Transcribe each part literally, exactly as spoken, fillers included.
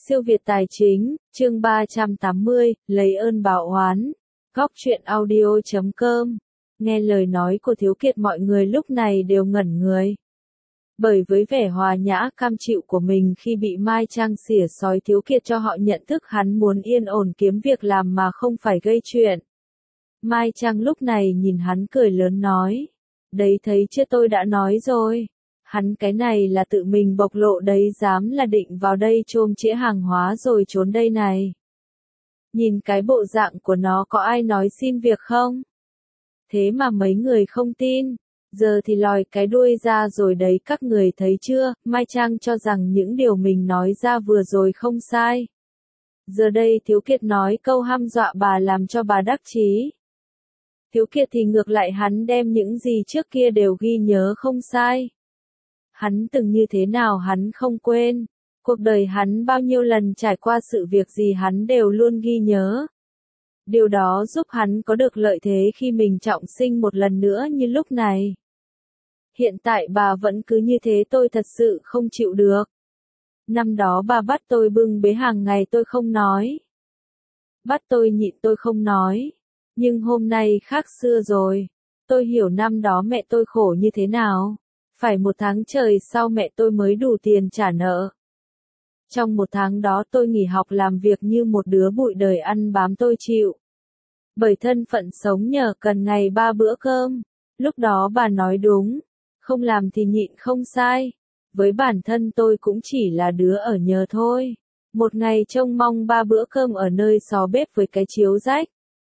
Siêu Việt Tài Chính, chương ba trăm tám mươi, lấy ơn báo oán. Góc truyện audio chấm com. Nghe lời nói của Thiếu Kiệt, mọi người lúc này đều ngẩn người. Bởi với vẻ hòa nhã cam chịu của mình khi bị Mai Trang xỉa xói, Thiếu Kiệt cho họ nhận thức hắn muốn yên ổn kiếm việc làm mà không phải gây chuyện. Mai Trang lúc này nhìn hắn cười lớn nói. Đấy thấy chưa, tôi đã nói rồi. Hắn cái này là tự mình bộc lộ đấy, dám là định vào đây chôm chĩa hàng hóa rồi trốn đây này. Nhìn cái bộ dạng của nó, có ai nói xin việc không? Thế mà mấy người không tin. Giờ thì lòi cái đuôi ra rồi đấy, các người thấy chưa? Mai Trang cho rằng những điều mình nói ra vừa rồi không sai. Giờ đây Thiếu Kiệt nói câu hăm dọa bà làm cho bà đắc chí. Thiếu Kiệt thì ngược lại, hắn đem những gì trước kia đều ghi nhớ không sai. Hắn từng như thế nào hắn không quên. Cuộc đời hắn bao nhiêu lần trải qua sự việc gì hắn đều luôn ghi nhớ. Điều đó giúp hắn có được lợi thế khi mình trọng sinh một lần nữa như lúc này. Hiện tại bà vẫn cứ như thế, tôi thật sự không chịu được. Năm đó bà bắt tôi bưng bế hàng ngày tôi không nói. Bắt tôi nhịn tôi không nói. Nhưng hôm nay khác xưa rồi. Tôi hiểu năm đó mẹ tôi khổ như thế nào. Phải một tháng trời sau mẹ tôi mới đủ tiền trả nợ. Trong một tháng đó tôi nghỉ học làm việc như một đứa bụi đời, ăn bám tôi chịu. Bởi thân phận sống nhờ cần ngày ba bữa cơm. Lúc đó bà nói đúng. Không làm thì nhịn không sai. Với bản thân tôi cũng chỉ là đứa ở nhờ thôi. Một ngày trông mong ba bữa cơm ở nơi xó bếp với cái chiếu rách.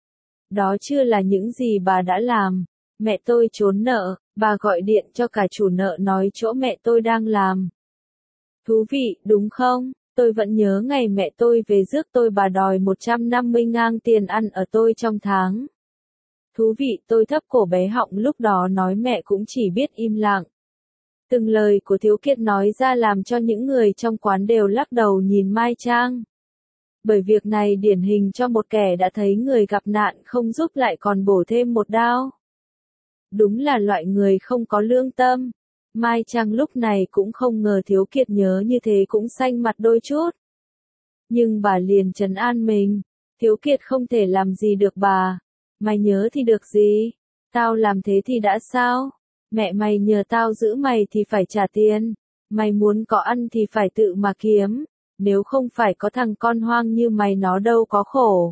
Đó chưa là những gì bà đã làm. Mẹ tôi trốn nợ, bà gọi điện cho cả chủ nợ nói chỗ mẹ tôi đang làm. Thú vị, đúng không? Tôi vẫn nhớ ngày mẹ tôi về rước tôi, bà đòi một trăm năm mươi ngang tiền ăn ở tôi trong tháng. Thú vị, tôi thấp cổ bé họng lúc đó nói, mẹ cũng chỉ biết im lặng. Từng lời của Thiếu Kiệt nói ra làm cho những người trong quán đều lắc đầu nhìn Mai Trang. Bởi việc này điển hình cho một kẻ đã thấy người gặp nạn không giúp lại còn bổ thêm một đao. Đúng là loại người không có lương tâm. Mai Trang lúc này cũng không ngờ Thiếu Kiệt nhớ như thế, cũng xanh mặt đôi chút. Nhưng bà liền trấn an mình. Thiếu Kiệt không thể làm gì được bà. Mày nhớ thì được gì? Tao làm thế thì đã sao? Mẹ mày nhờ tao giữ mày thì phải trả tiền. Mày muốn có ăn thì phải tự mà kiếm. Nếu không phải có thằng con hoang như mày, nó đâu có khổ.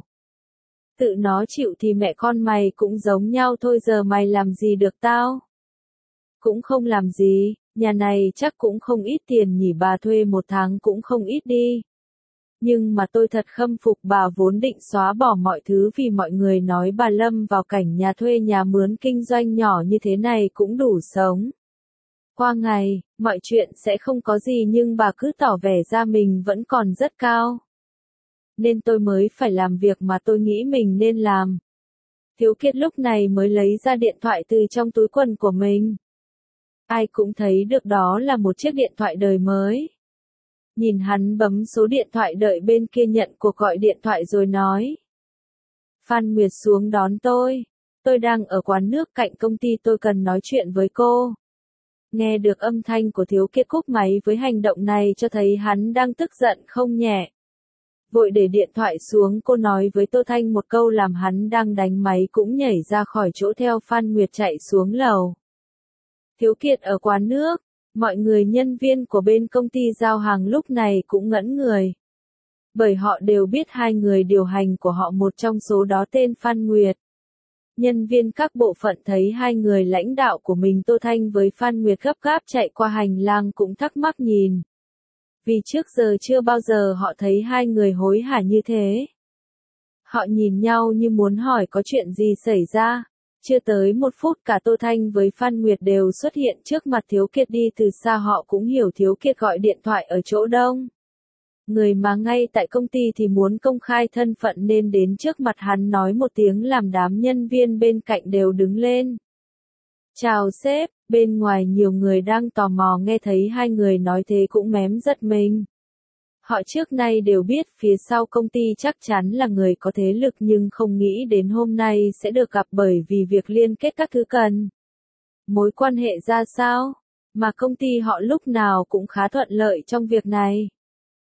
Tự nó chịu thì mẹ con mày cũng giống nhau thôi, giờ mày làm gì được tao? Cũng không làm gì, nhà này chắc cũng không ít tiền nhỉ, bà thuê một tháng cũng không ít đi. Nhưng mà tôi thật khâm phục bà, vốn định xóa bỏ mọi thứ vì mọi người nói bà lâm vào cảnh nhà thuê nhà mướn kinh doanh nhỏ như thế này cũng đủ sống. Qua ngày, mọi chuyện sẽ không có gì nhưng bà cứ tỏ vẻ ra mình vẫn còn rất cao. Nên tôi mới phải làm việc mà tôi nghĩ mình nên làm. Thiếu Kiệt lúc này mới lấy ra điện thoại từ trong túi quần của mình. Ai cũng thấy được đó là một chiếc điện thoại đời mới. Nhìn hắn bấm số điện thoại đợi bên kia nhận cuộc gọi điện thoại rồi nói. Phan Nguyệt xuống đón tôi. Tôi đang ở quán nước cạnh công ty, tôi cần nói chuyện với cô. Nghe được âm thanh của Thiếu Kiệt cúp máy, với hành động này cho thấy hắn đang tức giận không nhẹ. Vội để điện thoại xuống, cô nói với Tô Thanh một câu làm hắn đang đánh máy cũng nhảy ra khỏi chỗ theo Phan Nguyệt chạy xuống lầu. Thiếu Kiệt ở quán nước, mọi người nhân viên của bên công ty giao hàng lúc này cũng ngẩn người. Bởi họ đều biết hai người điều hành của họ, một trong số đó tên Phan Nguyệt. Nhân viên các bộ phận thấy hai người lãnh đạo của mình Tô Thanh với Phan Nguyệt gấp gáp chạy qua hành lang cũng thắc mắc nhìn. Vì trước giờ chưa bao giờ họ thấy hai người hối hả như thế. Họ nhìn nhau như muốn hỏi có chuyện gì xảy ra. Chưa tới một phút cả Tô Thanh với Phan Nguyệt đều xuất hiện trước mặt Thiếu Kiệt, đi từ xa họ cũng hiểu Thiếu Kiệt gọi điện thoại ở chỗ đông. Người mà ngay tại công ty thì muốn công khai thân phận nên đến trước mặt hắn nói một tiếng làm đám nhân viên bên cạnh đều đứng lên. Chào sếp, bên ngoài nhiều người đang tò mò nghe thấy hai người nói thế cũng mém giật mình. Họ trước nay đều biết phía sau công ty chắc chắn là người có thế lực nhưng không nghĩ đến hôm nay sẽ được gặp, bởi vì việc liên kết các thứ cần. Mối quan hệ ra sao? Mà công ty họ lúc nào cũng khá thuận lợi trong việc này.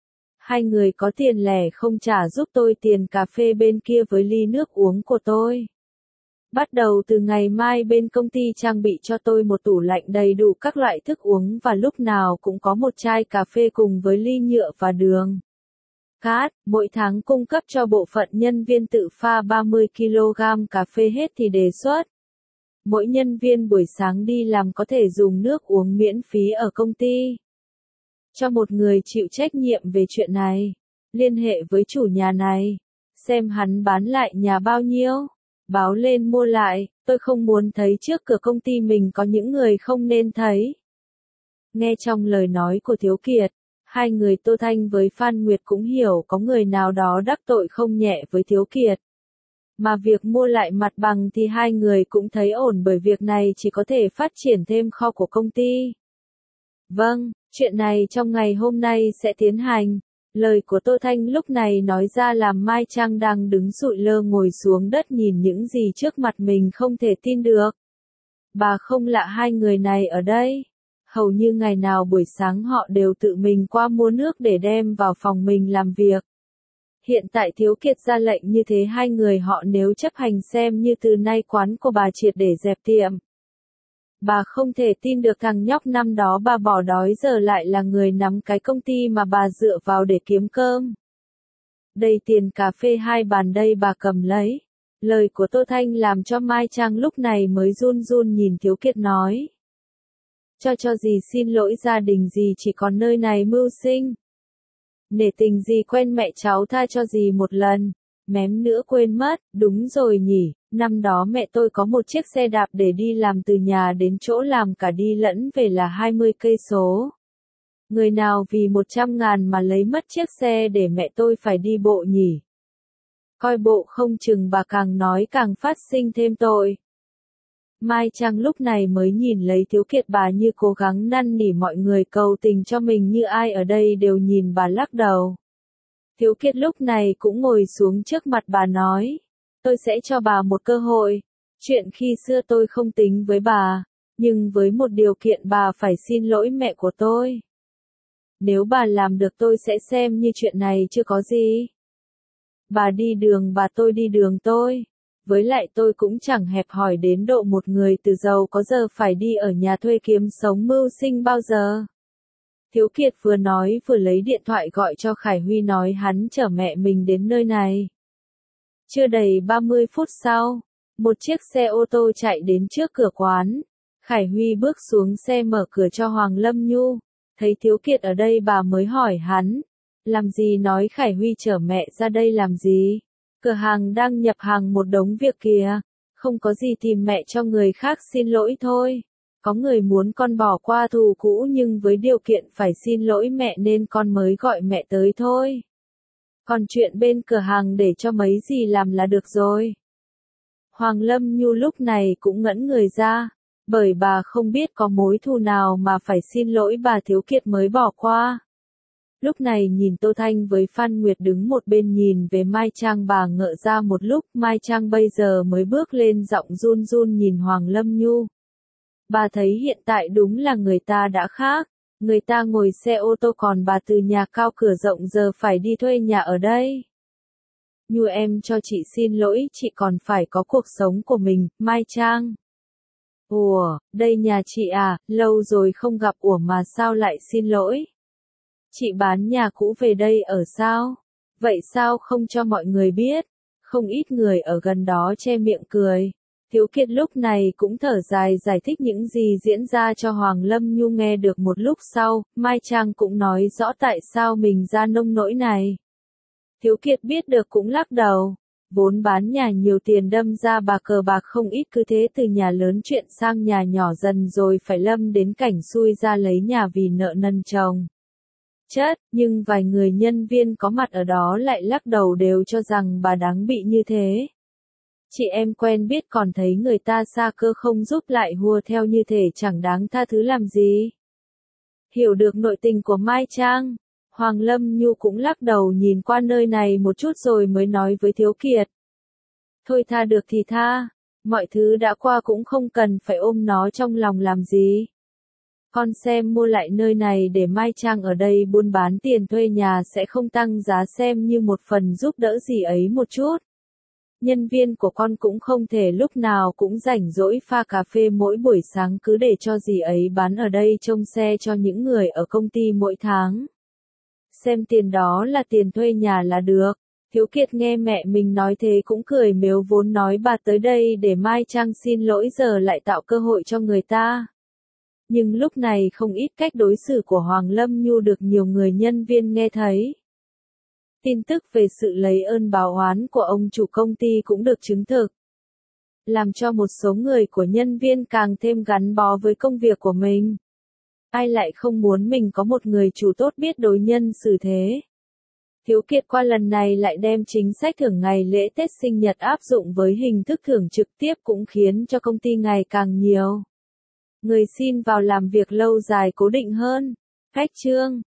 Hai người có tiền lẻ không trả giúp tôi tiền cà phê bên kia với ly nước uống của tôi. Bắt đầu từ ngày mai bên công ty trang bị cho tôi một tủ lạnh đầy đủ các loại thức uống và lúc nào cũng có một chai cà phê cùng với ly nhựa và đường. Cát, mỗi tháng cung cấp cho bộ phận nhân viên tự pha ba mươi ki lô gam cà phê hết thì đề xuất. Mỗi nhân viên buổi sáng đi làm có thể dùng nước uống miễn phí ở công ty. Cho một người chịu trách nhiệm về chuyện này. Liên hệ với chủ nhà này. Xem hắn bán lại nhà bao nhiêu. Báo lên mua lại, tôi không muốn thấy trước cửa công ty mình có những người không nên thấy. Nghe trong lời nói của Thiếu Kiệt, hai người Tô Thanh với Phan Nguyệt cũng hiểu có người nào đó đắc tội không nhẹ với Thiếu Kiệt. Mà việc mua lại mặt bằng thì hai người cũng thấy ổn bởi việc này chỉ có thể phát triển thêm kho của công ty. Vâng, chuyện này trong ngày hôm nay sẽ tiến hành. Lời của Tô Thanh lúc này nói ra làm Mai Trang đang đứng sụi lơ ngồi xuống đất nhìn những gì trước mặt mình không thể tin được. Bà không lạ hai người này ở đây. Hầu như ngày nào buổi sáng họ đều tự mình qua mua nước để đem vào phòng mình làm việc. Hiện tại Thiếu Kiệt ra lệnh như thế hai người họ nếu chấp hành xem như từ nay quán của bà triệt để dẹp tiệm. Bà không thể tin được thằng nhóc năm đó bà bỏ đói giờ lại là người nắm cái công ty mà bà dựa vào để kiếm cơm. Đây tiền cà phê hai bàn đây bà cầm lấy. Lời của Tô Thanh làm cho Mai Trang lúc này mới run run nhìn Thiếu Kiệt nói. Cho cho gì xin lỗi gia đình gì chỉ còn nơi này mưu sinh. Nể tình gì quen mẹ cháu tha cho gì một lần. Mém nữa quên mất, đúng rồi nhỉ, năm đó mẹ tôi có một chiếc xe đạp để đi làm từ nhà đến chỗ làm cả đi lẫn về là hai mươi cây số. Người nào vì một trăm ngàn mà lấy mất chiếc xe để mẹ tôi phải đi bộ nhỉ? Coi bộ không chừng bà càng nói càng phát sinh thêm tội. Mai Trang lúc này mới nhìn lấy Thiếu Kiệt bà như cố gắng năn nỉ mọi người cầu tình cho mình như ai ở đây đều nhìn bà lắc đầu. Thiếu Kiệt lúc này cũng ngồi xuống trước mặt bà nói, tôi sẽ cho bà một cơ hội, chuyện khi xưa tôi không tính với bà, nhưng với một điều kiện bà phải xin lỗi mẹ của tôi. Nếu bà làm được tôi sẽ xem như chuyện này chưa có gì. Bà đi đường bà tôi đi đường tôi. Với lại tôi cũng chẳng hẹp hòi đến độ một người từ giàu có giờ phải đi ở nhà thuê kiếm sống mưu sinh bao giờ. Thiếu Kiệt vừa nói vừa lấy điện thoại gọi cho Khải Huy nói hắn chở mẹ mình đến nơi này. Chưa đầy ba mươi phút sau, một chiếc xe ô tô chạy đến trước cửa quán. Khải Huy bước xuống xe mở cửa cho Hoàng Lâm Nhu. Thấy Thiếu Kiệt ở đây bà mới hỏi hắn. Làm gì nói Khải Huy chở mẹ ra đây làm gì? Cửa hàng đang nhập hàng một đống việc kìa. Không có gì tìm mẹ cho người khác xin lỗi thôi. Có người muốn con bỏ qua thù cũ nhưng với điều kiện phải xin lỗi mẹ nên con mới gọi mẹ tới thôi. Còn chuyện bên cửa hàng để cho mấy gì làm là được rồi. Hoàng Lâm Nhu lúc này cũng ngẩn người ra, bởi bà không biết có mối thù nào mà phải xin lỗi bà Thiếu Kiệt mới bỏ qua. Lúc này nhìn Tô Thanh với Phan Nguyệt đứng một bên nhìn về Mai Trang bà ngỡ ra một lúc, Mai Trang bây giờ mới bước lên giọng run run nhìn Hoàng Lâm Nhu. Bà thấy hiện tại đúng là người ta đã khác, người ta ngồi xe ô tô còn bà từ nhà cao cửa rộng giờ phải đi thuê nhà ở đây. Nhu em cho chị xin lỗi, chị còn phải có cuộc sống của mình, Mai Trang. Ủa, đây nhà chị à, lâu rồi không gặp ủa mà sao lại xin lỗi? Chị bán nhà cũ về đây ở sao? Vậy sao không cho mọi người biết? Không ít người ở gần đó che miệng cười. Thiếu Kiệt lúc này cũng thở dài giải thích những gì diễn ra cho Hoàng Lâm Nhu nghe được một lúc sau, Mai Trang cũng nói rõ tại sao mình ra nông nỗi này. Thiếu Kiệt biết được cũng lắc đầu, vốn bán nhà nhiều tiền đâm ra bà cờ bạc không ít cứ thế từ nhà lớn chuyện sang nhà nhỏ dần rồi phải lâm đến cảnh xui ra lấy nhà vì nợ nần chồng. Chất, nhưng vài người nhân viên có mặt ở đó lại lắc đầu đều cho rằng bà đáng bị như thế. Chị em quen biết còn thấy người ta xa cơ không giúp lại hùa theo như thể chẳng đáng tha thứ làm gì. Hiểu được nội tình của Mai Trang, Hoàng Lâm Nhu cũng lắc đầu nhìn qua nơi này một chút rồi mới nói với Thiếu Kiệt. Thôi tha được thì tha, mọi thứ đã qua cũng không cần phải ôm nó trong lòng làm gì. Con xem mua lại nơi này để Mai Trang ở đây buôn bán, tiền thuê nhà sẽ không tăng giá, xem như một phần giúp đỡ dì ấy một chút. Nhân viên của con cũng không thể lúc nào cũng rảnh rỗi pha cà phê mỗi buổi sáng, cứ để cho dì ấy bán ở đây trông xe cho những người ở công ty mỗi tháng. Xem tiền đó là tiền thuê nhà là được. Thiếu Kiệt nghe mẹ mình nói thế cũng cười mếu, vốn nói bà tới đây để Mai Trang xin lỗi, giờ lại tạo cơ hội cho người ta. Nhưng lúc này không ít cách đối xử của Hoàng Lâm Nhu được nhiều người nhân viên nghe thấy. Tin tức về sự lấy ơn báo oán của ông chủ công ty cũng được chứng thực, làm cho một số người của nhân viên càng thêm gắn bó với công việc của mình. Ai lại không muốn mình có một người chủ tốt biết đối nhân xử thế. Thiếu Kiệt qua lần này lại đem chính sách thưởng ngày lễ Tết sinh nhật áp dụng với hình thức thưởng trực tiếp, cũng khiến cho công ty ngày càng nhiều người xin vào làm việc lâu dài cố định hơn. Khách trương